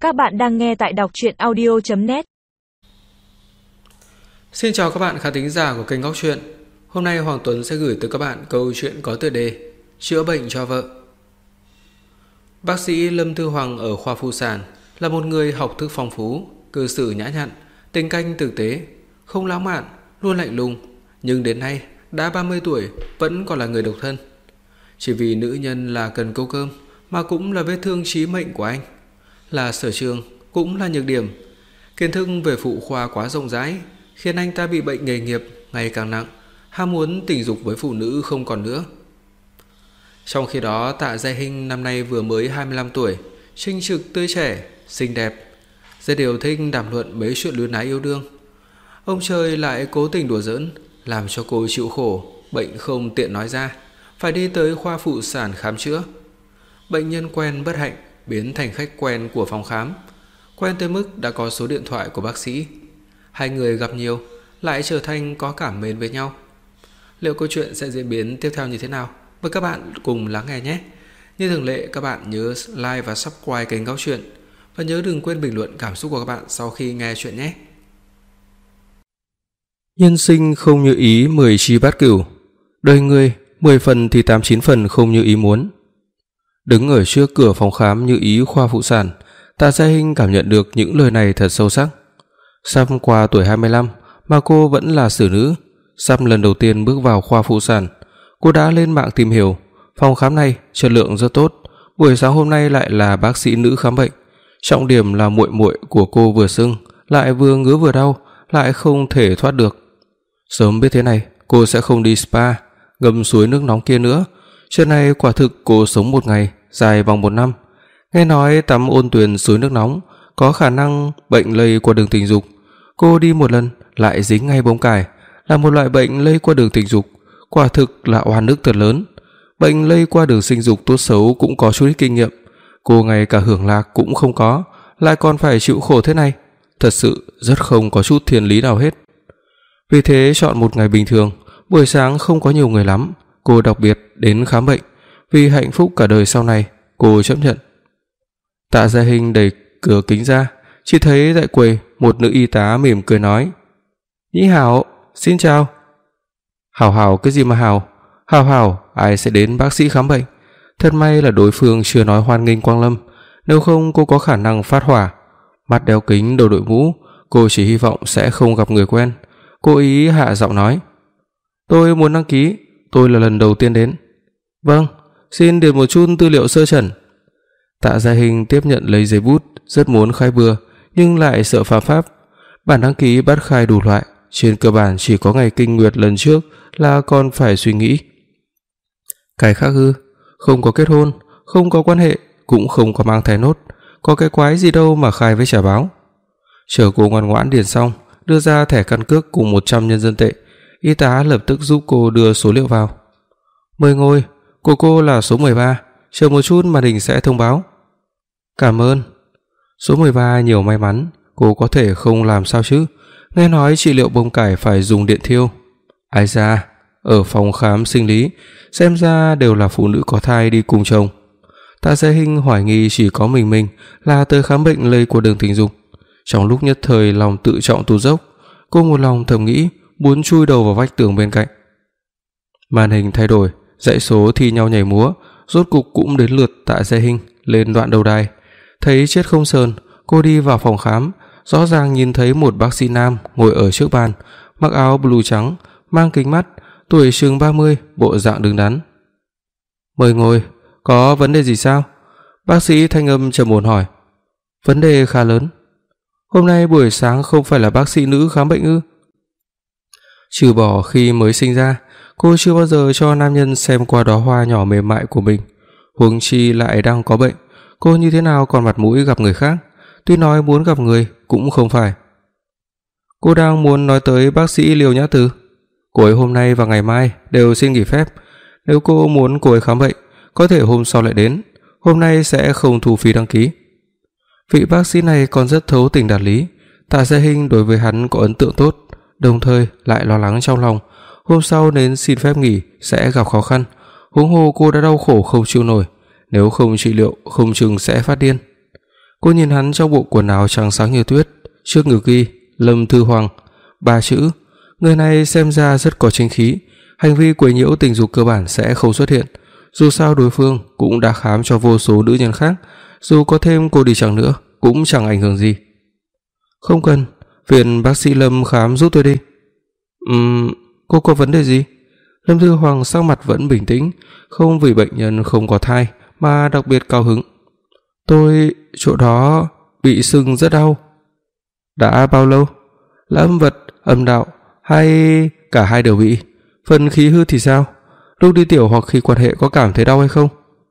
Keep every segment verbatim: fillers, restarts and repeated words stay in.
Các bạn đang nghe tại đọc truyện audio chấm net. Xin chào các bạn khán thính giả của kênh Góc Truyện. Hôm nay Hoàng Tuấn sẽ gửi tới các bạn câu chuyện có tựa đề Chữa bệnh cho vợ. Bác sĩ Lâm Thư Hoàng ở khoa phụ sản là một người học thức phong phú, cư xử nhã nhặn, tính cách thực tế, không lãng mạn, luôn lạnh lùng, nhưng đến nay đã ba mươi tuổi vẫn còn là người độc thân. Chỉ vì nữ nhân là cần câu cơm mà cũng là vết thương chí mệnh của anh, là sở trường cũng là nhược điểm. Kiến thức về phụ khoa quá rộng rãi khiến anh ta bị bệnh nghề nghiệp ngày càng nặng, ham muốn tình dục với phụ nữ không còn nữa. Trong khi đó, Tạ Gia Hinh năm nay vừa mới hai mươi lăm tuổi, xinh trực tươi trẻ, xinh đẹp, rất đều thích đàm luận mấy chuyện luyến ái yêu đương. Ông trời lại cố tình đùa giỡn, làm cho cô chịu khổ, bệnh không tiện nói ra, phải đi tới khoa phụ sản khám chữa. Bệnh nhân quen bất hạnh biến thành khách quen của phòng khám, quen tới mức đã có số điện thoại của bác sĩ. Hai người gặp nhiều, lại trở thành có cảm mến với nhau. Liệu câu chuyện sẽ diễn biến tiếp theo như thế nào? Mời các bạn cùng lắng nghe nhé. Như thường lệ, các bạn nhớ like và subscribe kênh Góc Truyện, và nhớ đừng quên bình luận cảm xúc của các bạn sau khi nghe chuyện nhé. Nhân sinh không như ý mười chi bát cửu, đời người mười phần thì tám chín phần không như ý muốn. Đứng ở trước cửa phòng khám như ý khoa phụ sản, Tạ Gia Hinh cảm nhận được những lời này thật sâu sắc. Sắp qua tuổi hai mươi lăm mà cô vẫn là xử nữ. Sắp lần đầu tiên bước vào khoa phụ sản, cô đã lên mạng tìm hiểu. Phòng khám này chất lượng rất tốt. Buổi sáng hôm nay lại là bác sĩ nữ khám bệnh. Trọng điểm là muội muội của cô vừa sưng, lại vừa ngứa vừa đau, lại không thể thoát được. Sớm biết thế này, cô sẽ không đi spa, ngâm suối nước nóng kia nữa. Chuyện này quả thực cô sống một ngày dài bằng một năm. Nghe nói tắm ôn tuyền suối nước nóng có khả năng bệnh lây qua đường tình dục. Cô đi một lần lại dính ngay bông cải, là một loại bệnh lây qua đường tình dục, quả thực là oan ức thật lớn. Bệnh lây qua đường sinh dục tốt xấu cũng có chút ít kinh nghiệm, cô ngay cả hưởng lạc cũng không có, lại còn phải chịu khổ thế này, thật sự rất không có chút thiên lý nào hết. Vì thế chọn một ngày bình thường, buổi sáng không có nhiều người lắm, cô đặc biệt đến khám bệnh, vì hạnh phúc cả đời sau này, cô chấp nhận. Tạ Gia Hinh đẩy cửa kính ra, chỉ thấy tại quầy một nữ y tá mỉm cười nói: "Nhĩ hảo, xin chào." "Hảo hảo cái gì mà hảo? Hảo hảo, ai sẽ đến bác sĩ khám bệnh?" Thật may là đối phương chưa nói hoan nghênh quang lâm, nếu không cô có khả năng phát hỏa. Mắt đeo kính, đầu đội mũ, cô chỉ hy vọng sẽ không gặp người quen. Cô ý hạ giọng nói: "Tôi muốn đăng ký, tôi là lần đầu tiên đến." "Vâng, xin điền một chút tư liệu sơ trần." Tạ Gia Hinh tiếp nhận lấy giấy bút, rất muốn khai bừa nhưng lại sợ phạm pháp. Bản đăng ký bắt khai đủ loại, trên cơ bản chỉ có ngày kinh nguyệt lần trước là còn phải suy nghĩ. Cái khác ư? Không có kết hôn, không có quan hệ, cũng không có mang thai nốt, có cái quái gì đâu mà khai với trả báo. Chờ cô ngoan ngoãn điền xong, đưa ra thẻ căn cước cùng một trăm nhân dân tệ, y tá lập tức giúp cô đưa số liệu vào. "Mời ngồi, của cô là số mười ba, chờ một chút màn hình sẽ thông báo." "Cảm ơn." Số mười ba nhiều may mắn, cô có thể không làm sao chứ, nghe nói trị liệu bông cải phải dùng điện thiêu. Ai da, ở phòng khám sinh lý, xem ra đều là phụ nữ có thai đi cùng chồng. Tạ Gia Hinh hoài nghi chỉ có mình mình là tới khám bệnh lây qua đường tình dục. Trong lúc nhất thời lòng tự trọng tụt dốc, cô một lòng thầm nghĩ muốn chui đầu vào vách tường bên cạnh. Màn hình thay đổi, dãy số thi nhau nhảy múa, rốt cục cũng đến lượt Tạ Gia Hinh lên đoạn đầu đài. Thấy chết không sờn, cô đi vào phòng khám, rõ ràng nhìn thấy một bác sĩ nam ngồi ở trước bàn, mặc áo blue trắng, mang kính mắt, tuổi chừng ba mươi, bộ dạng đứng đắn. "Mời ngồi, có vấn đề gì sao?" Bác sĩ thanh âm trầm ổn hỏi. "Vấn đề khá lớn." "Hôm nay buổi sáng không phải là bác sĩ nữ khám bệnh ư?" Trừ bỏ khi mới sinh ra, cô chưa bao giờ cho nam nhân xem qua đóa hoa nhỏ mềm mại của mình, huống chi lại đang có bệnh, cô như thế nào còn mặt mũi gặp người khác, tuy nói muốn gặp người cũng không phải. "Cô đang muốn nói tới bác sĩ Liêu Nhã Từ. Cô ấy hôm nay và ngày mai đều xin nghỉ phép, nếu cô muốn cô ấy khám bệnh, có thể hôm sau lại đến, hôm nay sẽ không thu phí đăng ký." Vị bác sĩ này còn rất thấu tình đạt lý, Tạ Gia Hinh đối với hắn có ấn tượng tốt, đồng thời lại lo lắng trong lòng, hôm sau đến xin phép nghỉ sẽ gặp khó khăn, huống hồ cô đã đau khổ không chịu nổi, nếu không trị liệu không chừng sẽ phát điên. Cô nhìn hắn trong bộ quần áo trắng sáng như tuyết, trước ngực ghi Lâm Thư Hoàng ba chữ. Người này xem ra rất có chính khí, hành vi quấy nhiễu tình dục cơ bản sẽ không xuất hiện. Dù sao đối phương cũng đã khám cho vô số nữ nhân khác, dù có thêm cô đi chăng nữa cũng chẳng ảnh hưởng gì. Không cần, phiền bác sĩ Lâm khám giúp tôi đi. Ừm, cô có vấn đề gì? Lâm Thư Hoàng sắc mặt vẫn bình tĩnh, không vì bệnh nhân không có thai mà đặc biệt cao hứng. Tôi chỗ đó bị sưng rất đau. Đã bao lâu? Là âm vật, âm đạo hay cả hai đều bị? Phần khí hư thì sao? Lúc đi tiểu hoặc khi quan hệ có cảm thấy đau hay không?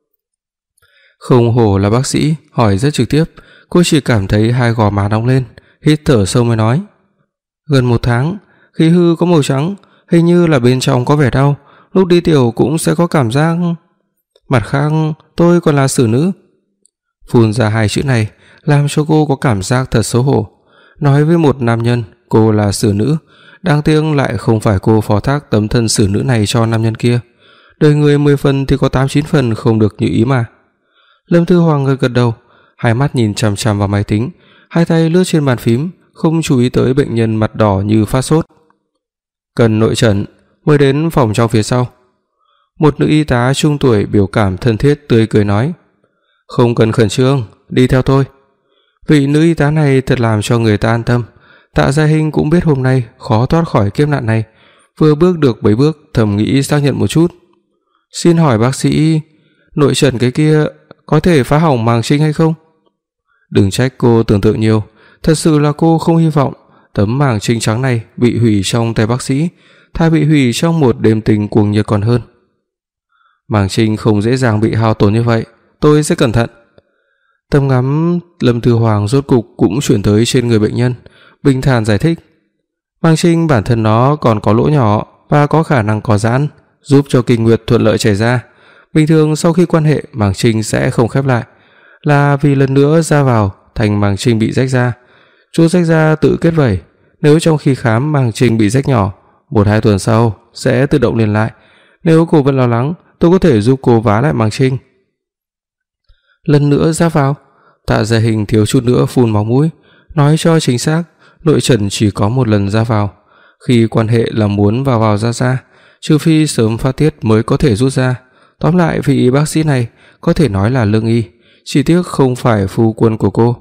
Không hổ là bác sĩ, hỏi rất trực tiếp. Cô chỉ cảm thấy hai gò má nóng lên, hít thở sâu mới nói. Gần một tháng, khí hư có màu trắng, hình như là bên trong có vẻ đau, lúc đi tiểu cũng sẽ có cảm giác. Mặt khác, tôi còn là xử nữ. Phun ra hai chữ này làm cho cô có cảm giác thật xấu hổ. Nói với một nam nhân cô là xử nữ, đáng tiếc lại không phải cô phó thác tấm thân xử nữ này cho nam nhân kia. Đời người mười phần thì có tám chín phần không được như ý mà. Lâm Thư Hoàng gật gật đầu, hai mắt nhìn chằm chằm vào máy tính, hai tay lướt trên bàn phím, không chú ý tới bệnh nhân mặt đỏ như phát sốt. Cần nội trần, mới đến phòng trong phía sau. Một nữ y tá trung tuổi biểu cảm thân thiết tươi cười nói. Không cần khẩn trương, đi theo tôi. Vị nữ y tá này thật làm cho người ta an tâm. Tạ Gia Hinh cũng biết hôm nay khó thoát khỏi kiếp nạn này, vừa bước được mấy bước thầm nghĩ xác nhận một chút. Xin hỏi bác sĩ, nội trần cái kia có thể phá hỏng màng trinh hay không? Đừng trách cô tưởng tượng nhiều, thật sự là cô không hy vọng tấm màng trinh trắng này bị hủy trong tay bác sĩ, thà bị hủy trong một đêm tình cuồng nhiệt còn hơn. Màng trinh không dễ dàng bị hao tổn như vậy, tôi sẽ cẩn thận. Tầm ngắm Lâm Thư Hoàng rốt cục cũng chuyển tới trên người bệnh nhân, bình thản giải thích. Màng trinh bản thân nó còn có lỗ nhỏ và có khả năng có giãn, giúp cho kinh nguyệt thuận lợi chảy ra. Bình thường sau khi quan hệ màng trinh sẽ không khép lại, là vì lần nữa ra vào thành màng trinh bị rách ra. Chỗ rách ra tự kết vẩy, nếu trong khi khám màng trinh bị rách nhỏ, một hai tuần sau sẽ tự động liền lại. Nếu cô vẫn lo lắng, tôi có thể giúp cô vá lại màng trinh. Lần nữa ra vào, Tạ Gia Hình thiếu chút nữa phun máu mũi, nói cho chính xác, nội trần chỉ có một lần ra vào, khi quan hệ là muốn vào vào ra ra, trừ phi sớm phát tiết mới có thể rút ra. Tóm lại vị bác sĩ này có thể nói là lương y, chỉ tiếc không phải phu quân của cô.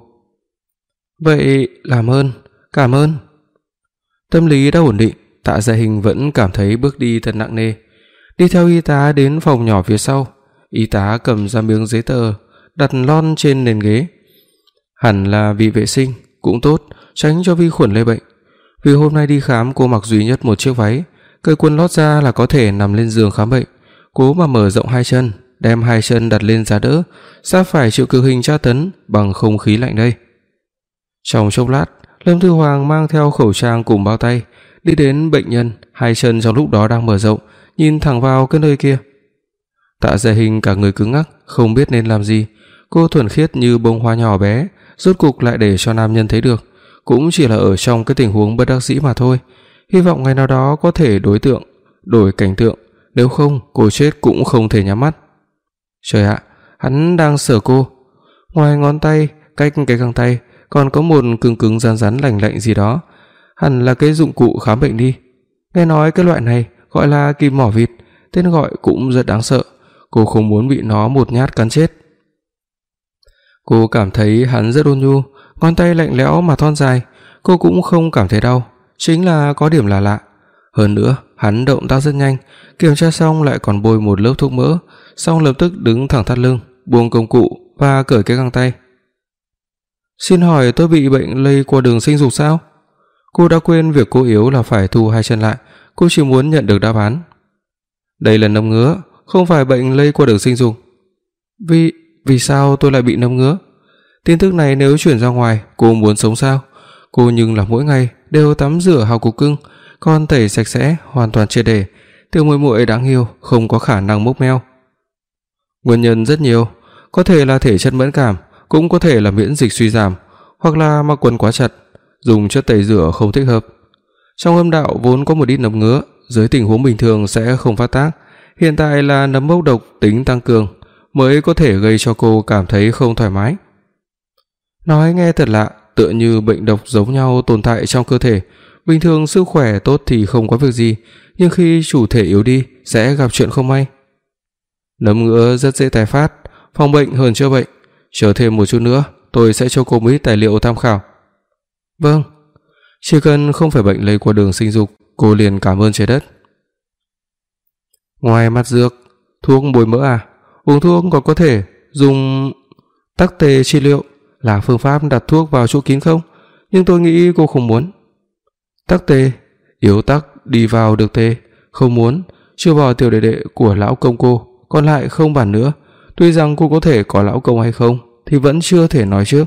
Vậy làm ơn, cảm ơn. Tâm lý đã ổn định, Tạ Gia Hình vẫn cảm thấy bước đi thật nặng nề. Đi theo y tá đến phòng nhỏ phía sau, y tá cầm ra miếng giấy tờ đặt lon trên nền ghế. Hẳn là vì vệ sinh, cũng tốt, tránh cho vi khuẩn lây bệnh. Vì hôm nay đi khám cô mặc duy nhất một chiếc váy, cởi quần lót ra là có thể nằm lên giường khám bệnh. Cố mà mở rộng hai chân, đem hai chân đặt lên giá đỡ, sắp phải chịu cực hình tra tấn bằng không khí lạnh đây. Trong chốc lát, Lâm Thư Hoàng mang theo khẩu trang cùng bao tay đi đến bệnh nhân, hai chân trong lúc đó đang mở rộng, nhìn thẳng vào cái nơi kia. Tạ Gia Hình cả người cứng ngắc, không biết nên làm gì. Cô thuần khiết như bông hoa nhỏ bé, rốt cục lại để cho nam nhân thấy được, cũng chỉ là ở trong cái tình huống bất đắc dĩ mà thôi. Hy vọng ngày nào đó có thể đối tượng đổi cảnh tượng, nếu không cô chết cũng không thể nhắm mắt. Trời ạ, hắn đang sờ cô. Ngoài ngón tay, cách cái găng tay còn có một cứng cứng rắn rắn lạnh lạnh gì đó, hẳn là cái dụng cụ khám bệnh đi. Nghe nói cái loại này gọi là kim mỏ vịt, tên gọi cũng rất đáng sợ. Cô không muốn bị nó một nhát cắn chết. Cô cảm thấy hắn rất ôn nhu, ngón tay lạnh lẽo mà thon dài. Cô cũng không cảm thấy đau, chính là có điểm là lạ. Hơn nữa, hắn động tác rất nhanh, kiểm tra xong lại còn bôi một lớp thuốc mỡ, xong lập tức đứng thẳng thắt lưng, buông công cụ và cởi cái găng tay. Xin hỏi tôi bị bệnh lây qua đường sinh dục sao? Cô đã quên việc cô yếu là phải thu hai chân lại, cô chỉ muốn nhận được đáp án. Đây là nấm ngứa, không phải bệnh lây qua đường sinh dục. Vì vì sao tôi lại bị nấm ngứa? Tin tức này nếu truyền ra ngoài, cô muốn sống sao? Cô nhưng là mỗi ngày đều tắm rửa hào cục cưng, còn tẩy sạch sẽ hoàn toàn triệt để. Tiểu muội muội đáng yêu, không có khả năng mốc meo. Nguyên nhân rất nhiều, có thể là thể chất mẫn cảm, cũng có thể là miễn dịch suy giảm, hoặc là mặc quần quá chặt, dùng chất tẩy rửa không thích hợp. Trong âm đạo vốn có một ít nấm ngứa, dưới tình huống bình thường sẽ không phát tác, hiện tại là nấm mốc độc tính tăng cường mới có thể gây cho cô cảm thấy không thoải mái. Nói nghe thật lạ, tựa như bệnh độc giống nhau tồn tại trong cơ thể. Bình thường sức khỏe tốt thì không có việc gì, nhưng khi chủ thể yếu đi sẽ gặp chuyện không may. Nấm ngứa rất dễ tái phát, phòng bệnh hơn chữa bệnh. Chờ thêm một chút nữa, tôi sẽ cho cô ít tài liệu tham khảo. Vâng, chỉ cần không phải bệnh lây qua đường sinh dục, cô liền cảm ơn trời đất. Ngoài mặt dược, thuốc bôi mỡ à? Uống thuốc còn có thể dùng tắc tê trị liệu, là phương pháp đặt thuốc vào chỗ kín không? Nhưng tôi nghĩ cô không muốn. Tắc tê, yếu tắc đi vào được tê, không muốn, chưa bỏ tiểu đệ đệ của lão công cô, còn lại không bàn nữa. Tuy rằng cô có thể có lão công hay không thì vẫn chưa thể nói trước.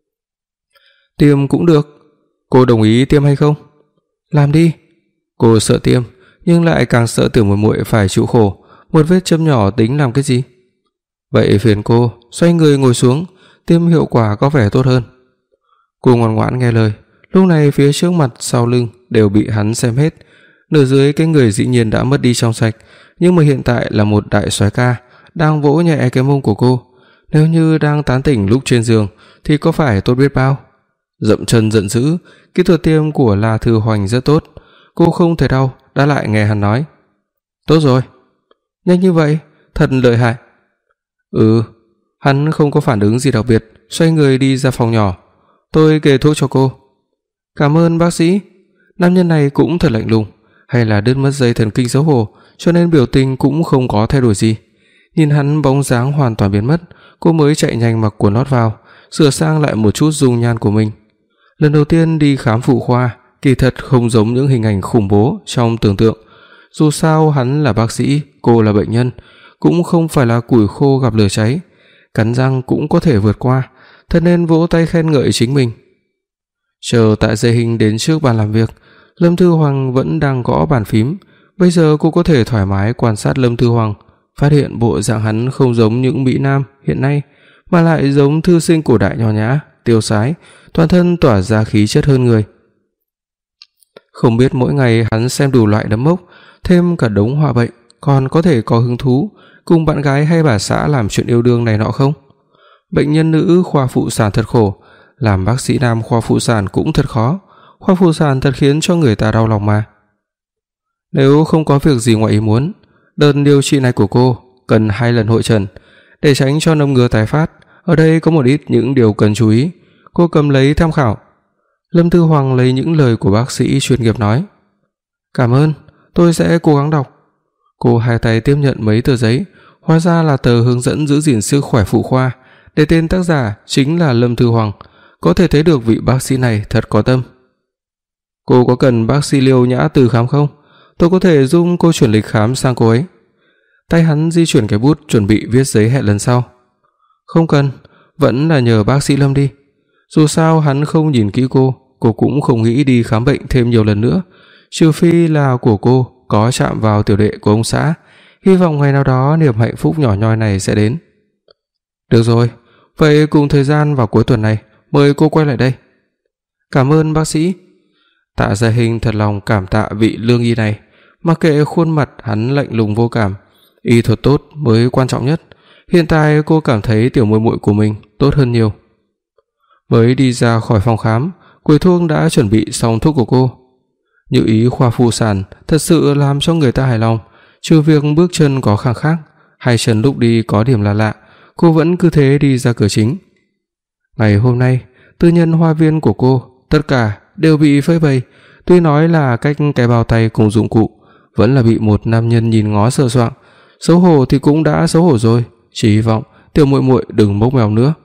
Tiêm cũng được, cô đồng ý tiêm hay không? Làm đi. Cô sợ tiêm, nhưng lại càng sợ tiểu muội muội phải chịu khổ, một vết châm nhỏ tính làm cái gì? Vậy phiền cô xoay người ngồi xuống, tiêm hiệu quả có vẻ tốt hơn. Cô ngoan ngoãn nghe lời. Lúc này phía trước mặt sau lưng đều bị hắn xem hết, nửa dưới cái người dĩ nhiên đã mất đi trong sạch, nhưng mà hiện tại là một đại soái ca đang vỗ nhẹ cái mông của cô. Nếu như đang tán tỉnh lúc trên giường thì có phải tốt biết bao. Dậm chân giận dữ, kỹ thuật tiêm của La Thư Hoành rất tốt, cô không thể đau, đã lại nghe hắn nói. Tốt rồi. Nhanh như vậy, thật lợi hại. Ừ, hắn không có phản ứng gì đặc biệt, xoay người đi ra phòng nhỏ. Tôi kê thuốc cho cô. Cảm ơn bác sĩ. Nam nhân này cũng thật lạnh lùng, hay là đứt mất dây thần kinh xấu hổ, cho nên biểu tình cũng không có thay đổi gì. Nhìn hắn bóng dáng hoàn toàn biến mất, cô mới chạy nhanh mặc quần lót vào, sửa sang lại một chút dung nhan của mình. Lần đầu tiên đi khám phụ khoa, kỳ thật không giống những hình ảnh khủng bố trong tưởng tượng. Dù sao hắn là bác sĩ, cô là bệnh nhân, cũng không phải là củi khô gặp lửa cháy, cắn răng cũng có thể vượt qua, thật nên vỗ tay khen ngợi chính mình. Chờ Tạ Dây Hinh đến trước bàn làm việc, Lâm Thư Hoàng vẫn đang gõ bàn phím. Bây giờ cô có thể thoải mái quan sát Lâm Thư Hoàng, phát hiện bộ dạng hắn không giống những mỹ nam hiện nay, mà lại giống thư sinh cổ đại nho nhã, tiêu sái, toàn thân tỏa ra khí chất hơn người. Không biết mỗi ngày hắn xem đủ loại nấm mốc, thêm cả đống họa bệnh, còn có thể có hứng thú cùng bạn gái hay bà xã làm chuyện yêu đương này nọ không? Bệnh nhân nữ khoa phụ sản thật khổ, làm bác sĩ nam khoa phụ sản cũng thật khó, khoa phụ sản thật khiến cho người ta đau lòng mà. Nếu không có việc gì ngoài ý muốn, đợt điều trị này của cô cần hai lần hội trần, để tránh cho nấm ngứa tái phát. Ở đây có một ít những điều cần chú ý, cô cầm lấy tham khảo. Lâm Thư Hoàng lấy những lời của bác sĩ chuyên nghiệp nói. Cảm ơn, tôi sẽ cố gắng đọc. Cô hai tay tiếp nhận mấy tờ giấy, hóa ra là tờ hướng dẫn giữ gìn sức khỏe phụ khoa, để tên tác giả chính là Lâm Thư Hoàng, có thể thấy được vị bác sĩ này thật có tâm. Cô có cần bác sĩ Liêu Nhã Từ khám không? Tôi có thể giúp cô chuyển lịch khám sang cô ấy. Tay hắn di chuyển cái bút chuẩn bị viết giấy hẹn lần sau. Không cần, vẫn là nhờ bác sĩ Lâm đi. Dù sao hắn không nhìn kỹ cô, cô cũng không nghĩ đi khám bệnh thêm nhiều lần nữa, trừ phi là của cô có chạm vào tiểu đệ của ông xã. Hy vọng ngày nào đó niềm hạnh phúc nhỏ nhoi này sẽ đến. Được rồi, vậy cùng thời gian vào cuối tuần này, mời cô quay lại đây. Cảm ơn bác sĩ. Tạ Gia Hinh thật lòng cảm tạ vị lương y này, mặc kệ khuôn mặt hắn lạnh lùng vô cảm, y thuật tốt mới quan trọng nhất. Hiện tại cô cảm thấy tiểu muội muội của mình tốt hơn nhiều. Mới đi ra khỏi phòng khám, quầy thuốc đã chuẩn bị xong thuốc của cô. Như ý khoa phụ sản thật sự làm cho người ta hài lòng, trừ việc bước chân có khang khác, hai chân lúc đi có điểm là lạ, cô vẫn cứ thế đi ra cửa chính. Ngày hôm nay, tư nhân hoa viên của cô tất cả đều bị phơi bày, tuy nói là cách cái bao tay cùng dụng cụ, vẫn là bị một nam nhân nhìn ngó sờ soạng. Xấu hổ thì cũng đã xấu hổ rồi, chỉ hy vọng tiểu muội muội đừng mốc mèo nữa.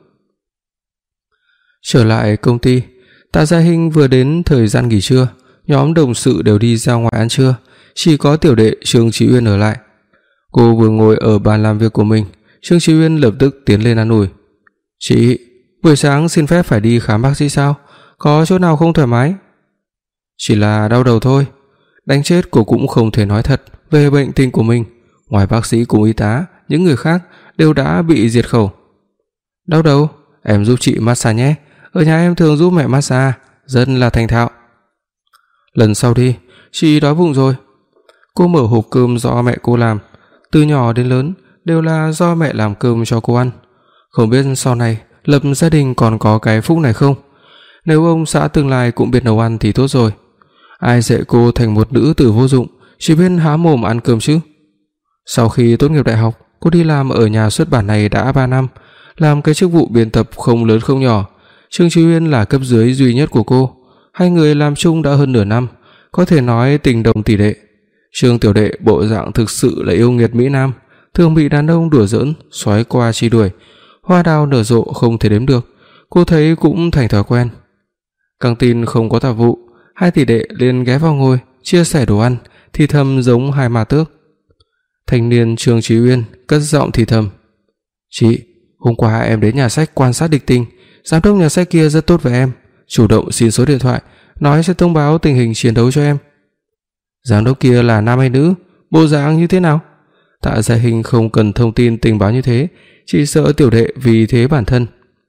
Trở lại công ty, Tạ Gia Hinh vừa đến thời gian nghỉ trưa, nhóm đồng sự đều đi ra ngoài ăn trưa, chỉ có tiểu đệ Trương Chí Uyên ở lại. Cô vừa ngồi ở bàn làm việc của mình, Trương Chí Uyên lập tức tiến lên an ủi. "Chị, buổi sáng xin phép phải đi khám bác sĩ sao? Có chỗ nào không thoải mái?" "Chỉ là đau đầu thôi." Đánh chết cô cũng không thể nói thật về bệnh tình của mình, ngoài bác sĩ cùng y tá, những người khác đều đã bị diệt khẩu. "Đau đầu, em giúp chị massage nhé, ở nhà em thường giúp mẹ massage, rất là thành thạo." "Lần sau đi, chị đói bụng rồi." Cô mở hộp cơm do mẹ cô làm, từ nhỏ đến lớn đều là do mẹ làm cơm cho cô ăn. Không biết sau này lập gia đình còn có cái phúc này không? Nếu ông xã tương lai cũng biết nấu ăn thì tốt rồi. Ai dạy cô thành một nữ tử vô dụng, chỉ biết há mồm ăn cơm chứ? Sau khi tốt nghiệp đại học, cô đi làm ở nhà xuất bản này đã ba năm, làm cái chức vụ biên tập không lớn không nhỏ. Trương Chí Uyên là cấp dưới duy nhất của cô, hai người làm chung đã hơn nửa năm, có thể nói tình đồng tỷ đệ. Trương tiểu đệ bộ dạng thực sự là yêu nghiệt mỹ nam, thường bị đàn ông đùa giỡn, xoáy qua chi đuổi, hoa đào nở rộ không thể đếm được, cô thấy cũng thành thói quen. Căng tin không có tạp vụ, hai tỷ đệ liền ghé vào ngồi, chia sẻ đồ ăn, thì thầm giống hai ma tước. Thanh niên Trương Chí Uyên cất giọng thì thầm: "Chị, hôm qua em đến nhà sách quan sát địch tình, giám đốc nhà sách kia rất tốt với em, chủ động xin số điện thoại, nói sẽ thông báo tình hình chiến đấu cho em." Giám đốc kia là nam hay nữ, bộ dạng như thế nào? Tạ Gia Hinh không cần thông tin tình báo như thế, chỉ sợ tiểu đệ vì thế bản thân.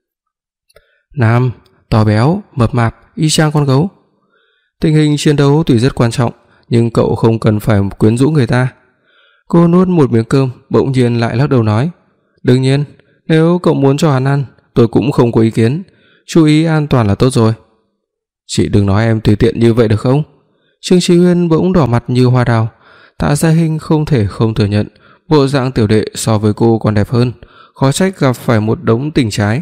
Nam, to béo, mập mạp, y chang con gấu. Tình hình chiến đấu tuy rất quan trọng, nhưng cậu không cần phải quyến rũ người ta. Cô nuốt một miếng cơm, bỗng nhiên lại lắc đầu nói: "Đương nhiên, nếu cậu muốn cho hắn ăn, tôi cũng không có ý kiến, chú ý an toàn là tốt rồi." "Chị đừng nói em tùy tiện như vậy được không?" Trương Chí Uyên bỗng đỏ mặt như hoa đào. Tạ Gia Hinh không thể không thừa nhận, bộ dạng tiểu đệ so với cô còn đẹp hơn, khó trách gặp phải một đống tình trái.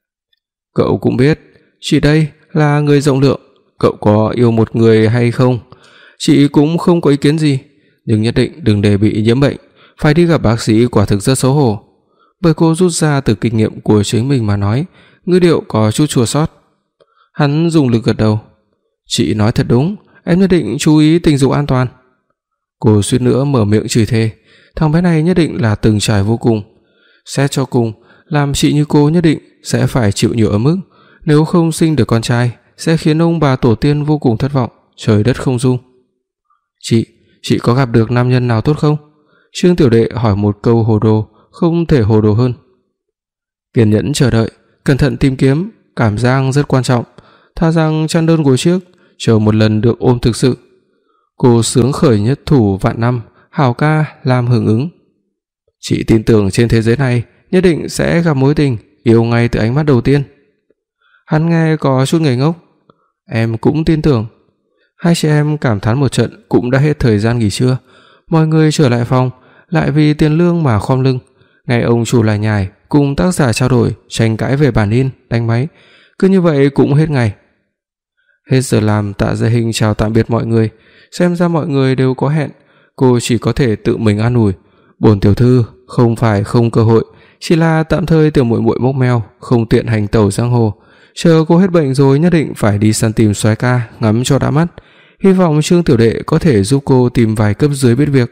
"Cậu cũng biết, chị đây là người rộng lượng, cậu có yêu một người hay không, chị cũng không có ý kiến gì, nhưng nhất định đừng để bị nhiễm bệnh, phải đi gặp bác sĩ quả thực rất xấu hổ." Bởi cô rút ra từ kinh nghiệm của chính mình mà nói, ngữ điệu có chút chua xót. Hắn dùng lực gật đầu: "Chị nói thật đúng, em nhất định chú ý tình dục an toàn." Cô suýt nữa mở miệng chửi thề, thằng bé này nhất định là từng trải vô cùng. Xét cho cùng, làm chị như cô nhất định sẽ phải chịu nhiều ấm ức, nếu không sinh được con trai sẽ khiến ông bà tổ tiên vô cùng thất vọng, trời đất không dung. "Chị, chị có gặp được nam nhân nào tốt không?" Trương tiểu đệ hỏi một câu hồ đồ, không thể hồ đồ hơn. Kiên nhẫn chờ đợi, cẩn thận tìm kiếm, cảm giác rất quan trọng, tha rằng chăn đơn gối trước, chờ một lần được ôm thực sự. Cô sướng khởi nhất thủ vạn năm, hảo ca làm hưởng ứng. "Chị tin tưởng trên thế giới này nhất định sẽ gặp mối tình, yêu ngay từ ánh mắt đầu tiên." Hắn nghe có chút ngây ngốc. "Em cũng tin tưởng." Hai chị em cảm thán một trận, cũng đã hết thời gian nghỉ trưa. Mọi người trở lại phòng, lại vì tiền lương mà khom lưng. Ngay ông chủ lại nhải, cùng tác giả trao đổi, tranh cãi về bản in, đánh máy. Cứ như vậy cũng hết ngày. Hết giờ làm, Tạ Gia Hinh chào tạm biệt mọi người. Xem ra mọi người đều có hẹn, cô chỉ có thể tự mình an ủi: "Bổn tiểu thư không phải không cơ hội, chỉ là tạm thời tiểu muội muội mốc meo, không tiện hành tẩu giang hồ. Chờ cô hết bệnh rồi nhất định phải đi săn tìm soái ca, ngắm cho đã mắt. Hy vọng Trương tiểu đệ có thể giúp cô tìm vài cấp dưới biết việc."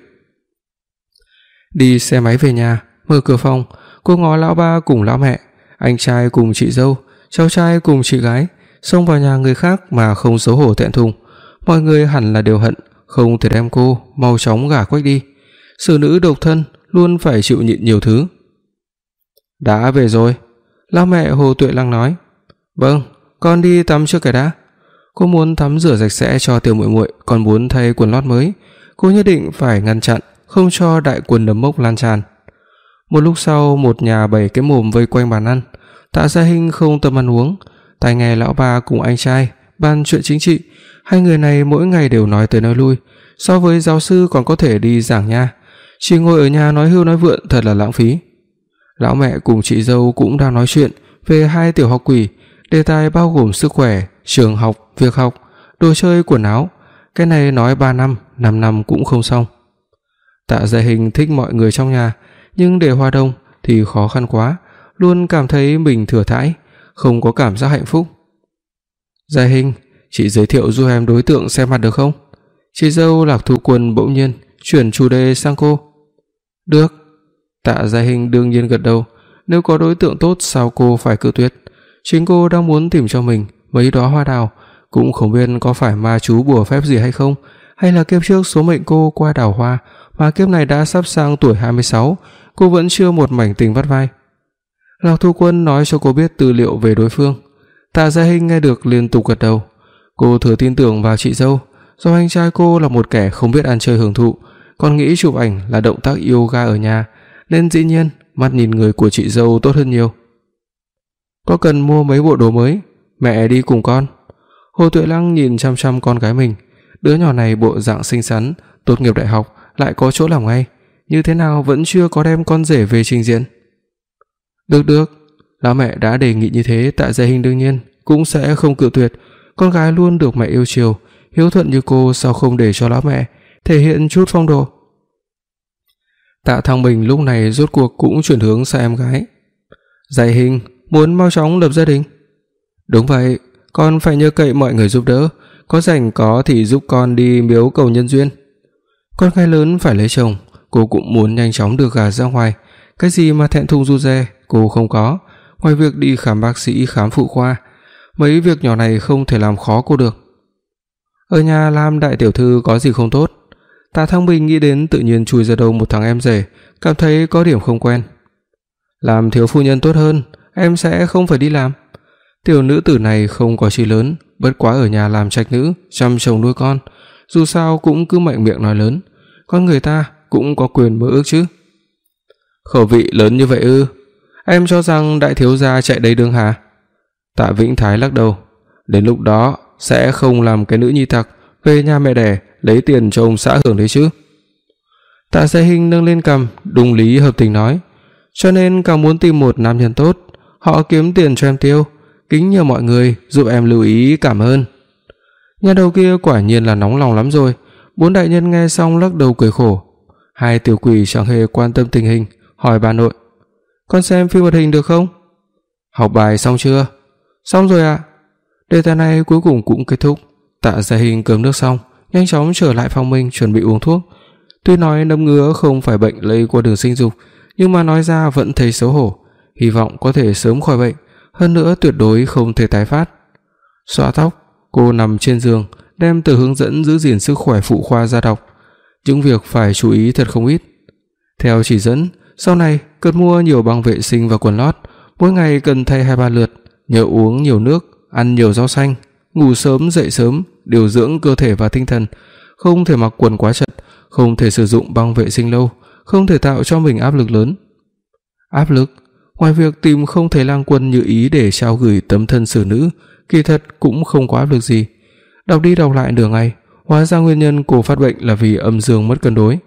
Đi xe máy về nhà, mở cửa phòng, cô ngó lão ba cùng lão mẹ, anh trai cùng chị dâu, cháu trai cùng chị gái, xông vào nhà người khác mà không xấu hổ thẹn thùng. Mọi người hẳn là đều hận không thể đem cô mau chóng gả quách đi. Xử nữ độc thân luôn phải chịu nhịn nhiều thứ. "Đã về rồi?" Lão mẹ Hồ Tuệ Lăng nói. "Vâng, con đi tắm trước cái đã." Cô muốn tắm rửa sạch sẽ cho tiểu muội muội, còn muốn thay quần lót mới. Cô nhất định phải ngăn chặn, không cho đại quần nấm mốc lan tràn. Một lúc sau, một nhà bảy cái mồm vây quanh bàn ăn. Tạ Gia Hinh không tâm ăn uống, tai nghe lão ba cùng anh trai bàn chuyện chính trị. Hai người này mỗi ngày đều nói tới nói lui, so với giáo sư còn có thể đi giảng nha. Chỉ ngồi ở nhà nói hưu nói vượn thật là lãng phí. Lão mẹ cùng chị dâu cũng đang nói chuyện về hai tiểu học quỷ, đề tài bao gồm sức khỏe, trường học, việc học, đồ chơi, quần áo. Cái này nói ba năm, năm năm cũng không xong. Tạ Gia Hinh thích mọi người trong nhà, nhưng để hòa đồng thì khó khăn quá, luôn cảm thấy mình thừa thãi, không có cảm giác hạnh phúc. "Gia Hinh, chị giới thiệu giúp em đối tượng xem mặt được không?" Chị dâu Lạc Thu Quân bỗng nhiên chuyển chủ đề sang cô. "Được." Tạ Gia Hinh đương nhiên gật đầu, nếu có đối tượng tốt sao cô phải cự tuyệt. Chính cô đang muốn tìm cho mình mấy đóa hoa đào, cũng không biết có phải ma chú bùa phép gì hay không, hay là kiếp trước số mệnh cô qua đào hoa, mà kiếp này đã sắp sang tuổi hai mươi sáu, cô vẫn chưa một mảnh tình vắt vai. Lạc Thu Quân nói cho cô biết tư liệu về đối phương. Tạ Gia Hinh nghe được liên tục gật đầu. Cô thừa tin tưởng vào chị dâu, do anh trai cô là một kẻ không biết ăn chơi hưởng thụ, còn nghĩ chụp ảnh là động tác yoga ở nhà, nên dĩ nhiên mắt nhìn người của chị dâu tốt hơn nhiều. có cần mua mấy bộ đồ mới, mẹ đi cùng con." Hồ Tuệ Lăng nhìn chăm chăm con gái mình, đứa nhỏ này bộ dạng xinh xắn, tốt nghiệp đại học lại có chỗ làm ngay, như thế nào vẫn chưa có đem con rể về trình diện. "Được được, lão mẹ đã đề nghị như thế, Tạ Gia Hinh đương nhiên cũng sẽ không cự tuyệt, con gái luôn được mẹ yêu chiều, hiếu thuận như cô sao không để cho lão mẹ thể hiện chút phong độ." Tạ Thăng Bình lúc này rốt cuộc cũng chuyển hướng sang em gái. "Gia Hinh muốn mau chóng lập gia đình?" "Đúng vậy, con phải nhờ cậy mọi người giúp đỡ, có rảnh có thì giúp con đi miếu cầu nhân duyên." Con gái lớn phải lấy chồng, cô cũng muốn nhanh chóng được gả ra ngoài, cái gì mà thẹn thùng rụt rè cô không có, ngoài việc đi khám bác sĩ, khám phụ khoa, mấy việc nhỏ này không thể làm khó cô được. Ở nhà làm đại tiểu thư có gì không tốt? Tạ Thăng Bình nghĩ đến tự nhiên chui ra đầu một thằng em rể, cảm thấy có điểm không quen. "Làm thiếu phu nhân tốt hơn, em sẽ không phải đi làm." Tiểu nữ tử này không có chí lớn, bất quá ở nhà làm trạch nữ, chăm chồng nuôi con, dù sao cũng cứ mạnh miệng nói lớn, con người ta cũng có quyền mơ ước chứ. "Khẩu vị lớn như vậy ư? Em cho rằng đại thiếu gia chạy đầy đường hả?" Tạ Vĩnh Thái lắc đầu, "Đến lúc đó sẽ không làm cái nữ nhi tặc về nhà mẹ đẻ lấy tiền cho ông xã hưởng đấy chứ." Tạ Gia Hinh nâng lên cằm, đúng lý hợp tình nói, "Cho nên càng muốn tìm một nam nhân tốt, họ kiếm tiền cho em tiêu, kính nhờ mọi người giúp em lưu ý, cảm ơn." Nhà đầu kia quả nhiên là nóng lòng lắm rồi. Bốn đại nhân nghe xong lắc đầu cười khổ. Hai tiểu quỷ chẳng hề quan tâm tình hình, hỏi bà nội, "Con xem phim hoạt hình được không?" "Học bài xong chưa?" "Xong rồi ạ." Đề tài này cuối cùng cũng kết thúc. Tạ Gia Hinh cơm nước xong, nhanh chóng trở lại phòng mình chuẩn bị uống thuốc. Tuy nói nấm ngứa không phải bệnh lây qua đường sinh dục, nhưng mà nói ra vẫn thấy xấu hổ, hy vọng có thể sớm khỏi bệnh, hơn nữa tuyệt đối không thể tái phát. Xõa tóc, cô nằm trên giường, đem tờ hướng dẫn giữ gìn sức khỏe phụ khoa ra đọc. Những việc phải chú ý thật không ít. Theo chỉ dẫn, sau này cần mua nhiều băng vệ sinh và quần lót, mỗi ngày cần thay hai ba lượt, nhớ uống nhiều nước, ăn nhiều rau xanh, ngủ sớm dậy sớm, điều dưỡng cơ thể và tinh thần, không thể mặc quần quá chật, không thể sử dụng băng vệ sinh lâu, không thể tạo cho mình áp lực lớn. Áp lực, ngoài việc tìm không thấy lang quân như ý để trao gửi tấm thân xử nữ, kỳ thật cũng không có áp lực gì. Đọc đi đọc lại nửa ngày, hóa ra nguyên nhân cô phát bệnh là vì âm dương mất cân đối.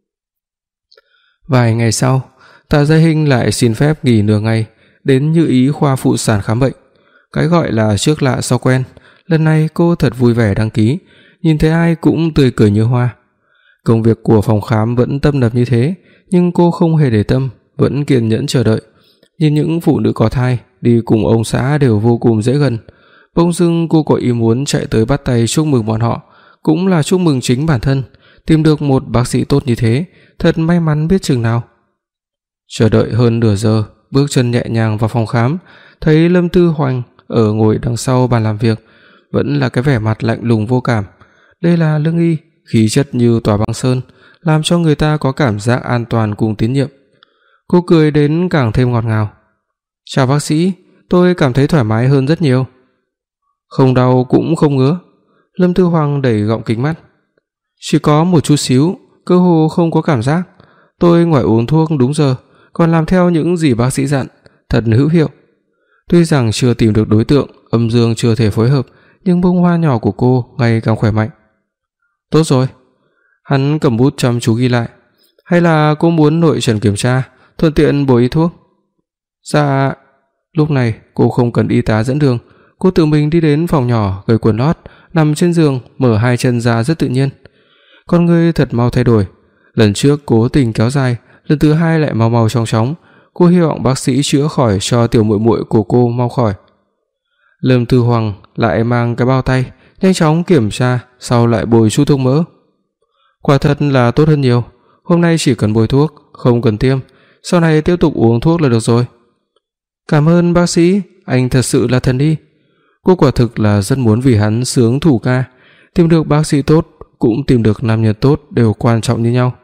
Vài ngày sau, Tạ Gia Hinh lại xin phép nghỉ nửa ngày, đến Như Ý khoa phụ sản khám bệnh. Cái gọi là trước lạ sau quen, lần này cô thật vui vẻ đăng ký, nhìn thấy ai cũng tươi cười như hoa. Công việc của phòng khám vẫn tấp nập như thế, nhưng cô không hề để tâm, vẫn kiên nhẫn chờ đợi. Nhìn những phụ nữ có thai đi cùng ông xã đều vô cùng dễ gần. Bỗng dưng cô có ý muốn chạy tới bắt tay chúc mừng bọn họ, cũng là chúc mừng chính bản thân, tìm được một bác sĩ tốt như thế, thật may mắn biết chừng nào. Chờ đợi hơn nửa giờ, bước chân nhẹ nhàng vào phòng khám, thấy Lâm Tư Hoành ở ngồi đằng sau bàn làm việc, vẫn là cái vẻ mặt lạnh lùng vô cảm. Đây là lương y, khí chất như tòa băng sơn, làm cho người ta có cảm giác an toàn cùng tín nhiệm. Cô cười đến càng thêm ngọt ngào. "Chào bác sĩ, tôi cảm thấy thoải mái hơn rất nhiều." "Không đau cũng không ngứa." Lâm Tư Hoàng đẩy gọng kính mắt. "Chỉ có một chút xíu, cơ hồ không có cảm giác. Tôi ngoài uống thuốc đúng giờ, còn làm theo những gì bác sĩ dặn, thật hữu hiệu." Tuy rằng chưa tìm được đối tượng, âm dương chưa thể phối hợp, nhưng bông hoa nhỏ của cô ngày càng khỏe mạnh. "Tốt rồi." Hắn cầm bút chăm chú ghi lại. "Hay là cô muốn nội trần kiểm tra, thuận tiện bổ y thuốc?" "Dạ." Lúc này cô không cần y tá dẫn đường, cô tự mình đi đến phòng nhỏ, cởi quần lót, nằm trên giường, mở hai chân ra rất tự nhiên. Con người thật mau thay đổi. Lần trước cố tình kéo dài, lần thứ hai lại mau mau chóng chóng. Cô hy vọng bác sĩ chữa khỏi cho tiểu muội muội của cô mau khỏi. Lâm Tư Hoàng lại mang cái bao tay, nhanh chóng kiểm tra, sau lại bôi chút thuốc mỡ. Quả thật là tốt hơn nhiều. Hôm nay chỉ cần bôi thuốc, không cần tiêm, sau này tiếp tục uống thuốc là được rồi. "Cảm ơn bác sĩ, anh thật sự là thần đi." Cô quả thực là rất muốn vì hắn sướng thủ ca, tìm được bác sĩ tốt, cũng tìm được nam nhân tốt đều quan trọng như nhau.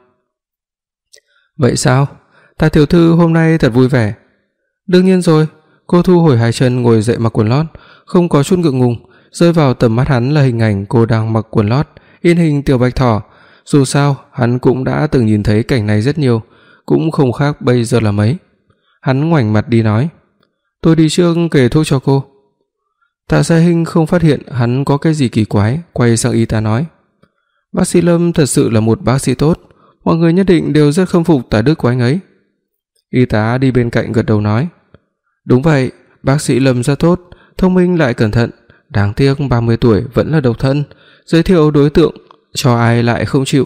"Vậy sao? Tạ tiểu thư hôm nay thật vui vẻ." "Đương nhiên rồi." Cô thu hồi hai chân ngồi dậy mặc quần lót, không có chút ngượng ngùng, rơi vào tầm mắt hắn là hình ảnh cô đang mặc quần lót, in hình tiểu bạch thỏ. Dù sao, hắn cũng đã từng nhìn thấy cảnh này rất nhiều, cũng không khác bây giờ là mấy. Hắn ngoảnh mặt đi nói, Tôi đi trước kê thuốc cho cô. Tạ Gia Hinh không phát hiện hắn có cái gì kỳ quái, quay sang y tá nói: Bác sĩ Lâm thật sự là một bác sĩ tốt, mọi người nhất định đều rất khâm phục tài đức của anh ấy. Y tá đi bên cạnh gật đầu nói: Đúng vậy, bác sĩ Lâm rất tốt, thông minh lại cẩn thận, đáng tiếc ba mươi tuổi vẫn là độc thân, giới thiệu đối tượng cho ai lại không chịu.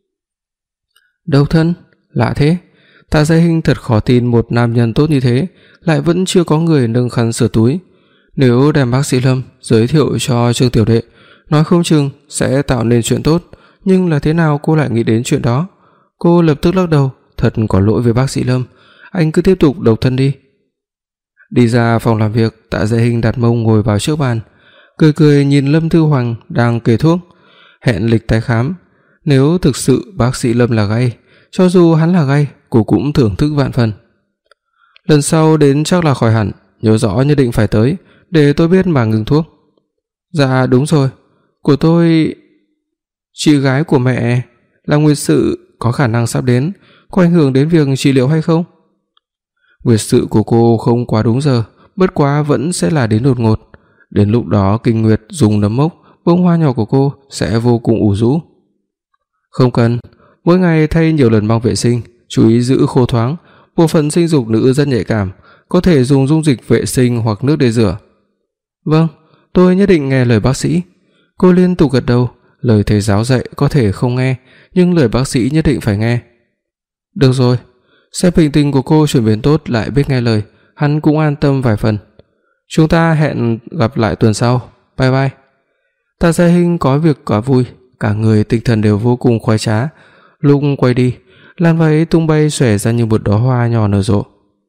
Độc thân? Lạ thế. Tạ Gia Hinh thật khó tin một nam nhân tốt như thế lại vẫn chưa có người nâng khăn sửa túi. Nếu đem bác sĩ Lâm giới thiệu cho Trương tiểu đệ, nói không chừng sẽ tạo nên chuyện tốt, nhưng là thế nào cô lại nghĩ đến chuyện đó? Cô lập tức lắc đầu, thật có lỗi với bác sĩ Lâm, anh cứ tiếp tục độc thân đi. Đi ra phòng làm việc, Tạ Gia Hinh đặt mông ngồi vào trước bàn, cười cười nhìn Lâm Thư Hoàng đang kê thuốc, hẹn lịch tái khám. Nếu thực sự bác sĩ Lâm là gay, cho dù hắn là gay, cô cũng thưởng thức vạn phần. Lần sau đến chắc là khỏi hẳn, nhớ rõ nhất định phải tới, để tôi biết mà ngừng thuốc. Dạ đúng rồi, của tôi... Chị gái của mẹ là nguyệt sự, có khả năng sắp đến, có ảnh hưởng đến việc trị liệu hay không? Nguyệt sự của cô không quá đúng giờ, bất quá vẫn sẽ là đến đột ngột. Đến lúc đó kinh nguyệt dùng nấm mốc, bông hoa nhỏ của cô sẽ vô cùng ủ rũ. Không cần, mỗi ngày thay nhiều lần băng vệ sinh, chú ý giữ khô thoáng, bộ phận sinh dục nữ rất nhạy cảm, có thể dùng dung dịch vệ sinh hoặc nước để rửa. Vâng, tôi nhất định nghe lời bác sĩ. Cô liên tục gật đầu, lời thầy giáo dạy có thể không nghe, nhưng lời bác sĩ nhất định phải nghe. Được rồi, xem bệnh tình của cô chuyển biến tốt lại biết nghe lời, hắn cũng an tâm vài phần. Chúng ta hẹn gặp lại tuần sau, bye bye. Tạ Gia Hinh có việc quá vui, cả người tinh thần đều vô cùng khoái trá. Lúc quay đi, làn váy tung bay xòe ra như một đóa hoa nhỏ nở rộ.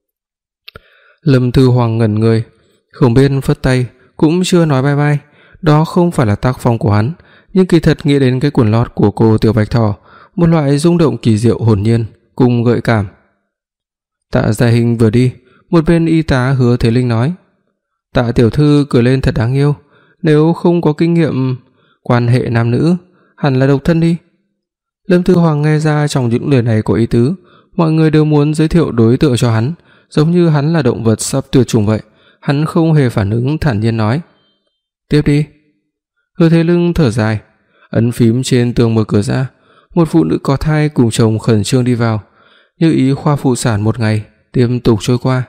Lâm Thư Hoàng ngẩn người, không biết phất tay, cũng chưa nói bye bye. Đó không phải là tác phong của hắn, nhưng kỳ thật nghĩ đến cái quần lót của cô Tiểu Bạch Thỏ, một loại rung động kỳ diệu hồn nhiên cùng gợi cảm. Tạ Gia Hinh vừa đi, một bên y tá Hứa Thế Linh nói: Tạ tiểu thư cười lên thật đáng yêu, nếu không có kinh nghiệm quan hệ nam nữ, hẳn là độc thân đi. Lâm Thư Hoàng nghe ra trong những lời này có ý tứ, mọi người đều muốn giới thiệu đối tượng cho hắn, giống như hắn là động vật sắp tuyệt chủng vậy. Hắn không hề phản ứng, thản nhiên nói: Tiếp đi. Hứa Thế Linh thở dài, ấn phím trên tường mở cửa ra, một phụ nữ có thai cùng chồng khẩn trương đi vào. Như ý khoa phụ sản một ngày tiếp tục trôi qua.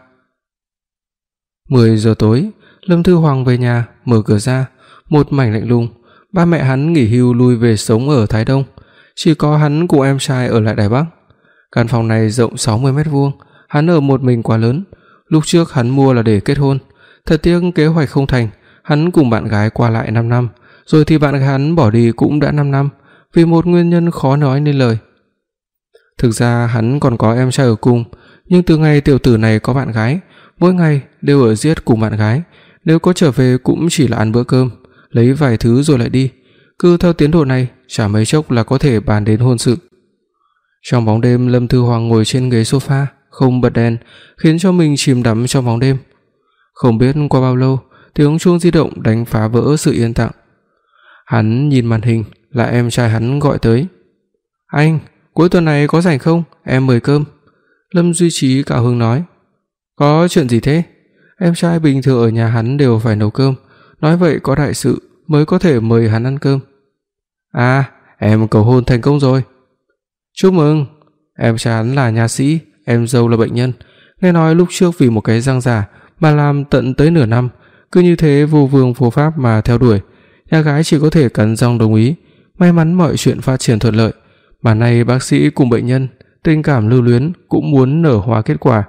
mười giờ tối, Lâm Thư Hoàng về nhà, mở cửa ra, một mảnh lạnh lùng. Ba mẹ hắn nghỉ hưu lui về sống ở Thái Đông, chỉ có hắn cùng em trai ở lại Đài Bắc. Căn phòng này rộng sáu mươi mét vuông, hắn ở một mình quá lớn. Lúc trước hắn mua là để kết hôn, thật tiếc kế hoạch không thành. Hắn cùng bạn gái qua lại năm năm, rồi thì bạn gái hắn bỏ đi cũng đã năm năm, vì một nguyên nhân khó nói nên lời. Thực ra hắn còn có em trai ở cùng, nhưng từ ngày tiểu tử này có bạn gái, mỗi ngày đều ở giết cùng bạn gái, nếu có trở về cũng chỉ là ăn bữa cơm, lấy vài thứ rồi lại đi. Cứ theo tiến độ này, chả mấy chốc là có thể bàn đến hôn sự. Trong bóng đêm, Lâm Thư Hoàng ngồi trên ghế sofa, không bật đèn, khiến cho mình chìm đắm trong bóng đêm. Không biết qua bao lâu, tiếng chuông di động đánh phá vỡ sự yên lặng. Hắn nhìn màn hình, là em trai hắn gọi tới. Anh, cuối tuần này có rảnh không? Em mời cơm. Lâm Duy Trí cao hứng nói. Có chuyện gì thế? Em trai bình thường ở nhà hắn đều phải nấu cơm, nói vậy có đại sự mới có thể mời hắn ăn cơm. À, em cầu hôn thành công rồi. Chúc mừng. Em trai hắn là nha sĩ, em dâu là bệnh nhân. Nghe nói lúc trước vì một cái răng giả mà làm tận tới nửa năm, cứ như thế vô vương vô pháp mà theo đuổi. Nhà gái chỉ có thể cắn răng đồng ý. May mắn mọi chuyện phát triển thuận lợi, mà nay bác sĩ cùng bệnh nhân tình cảm lưu luyến cũng muốn nở hoa kết quả.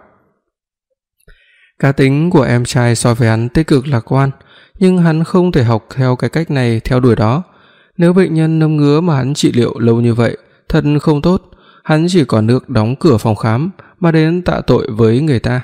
Cá tính của em trai so với hắn tích cực lạc quan, nhưng hắn không thể học theo cái cách này theo đuổi đó. Nếu bệnh nhân nâm ngứa mà hắn trị liệu lâu như vậy, thật không tốt. Hắn chỉ còn nước đóng cửa phòng khám mà đến tạ tội với người ta.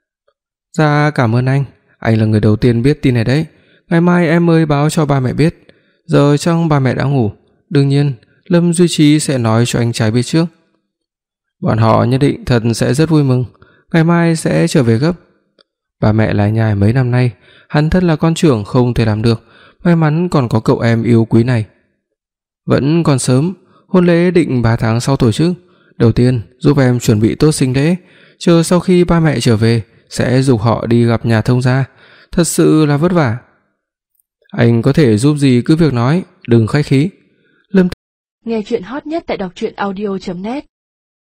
Dạ cảm ơn anh, anh là người đầu tiên biết tin này đấy. Ngày mai em mới báo cho ba mẹ biết. Giờ chắc ba mẹ đã ngủ. Đương nhiên, Lâm Duy Trí sẽ nói cho anh trai biết trước. Bọn họ nhất định thật sẽ rất vui mừng, ngày mai sẽ trở về gấp. Ba mẹ lải nhải mấy năm nay, hắn thân là con trưởng không thể làm được, may mắn còn có cậu em yêu quý này. Vẫn còn sớm, hôn lễ định ba tháng sau tổ chức. Đầu tiên giúp em chuẩn bị tốt sinh lễ, chờ sau khi ba mẹ trở về sẽ giục họ đi gặp nhà thông gia, thật sự là vất vả. Anh có thể giúp gì cứ việc nói, đừng khách khí. Lâm Nghe truyện hot nhất tại đọc truyện audio chấm net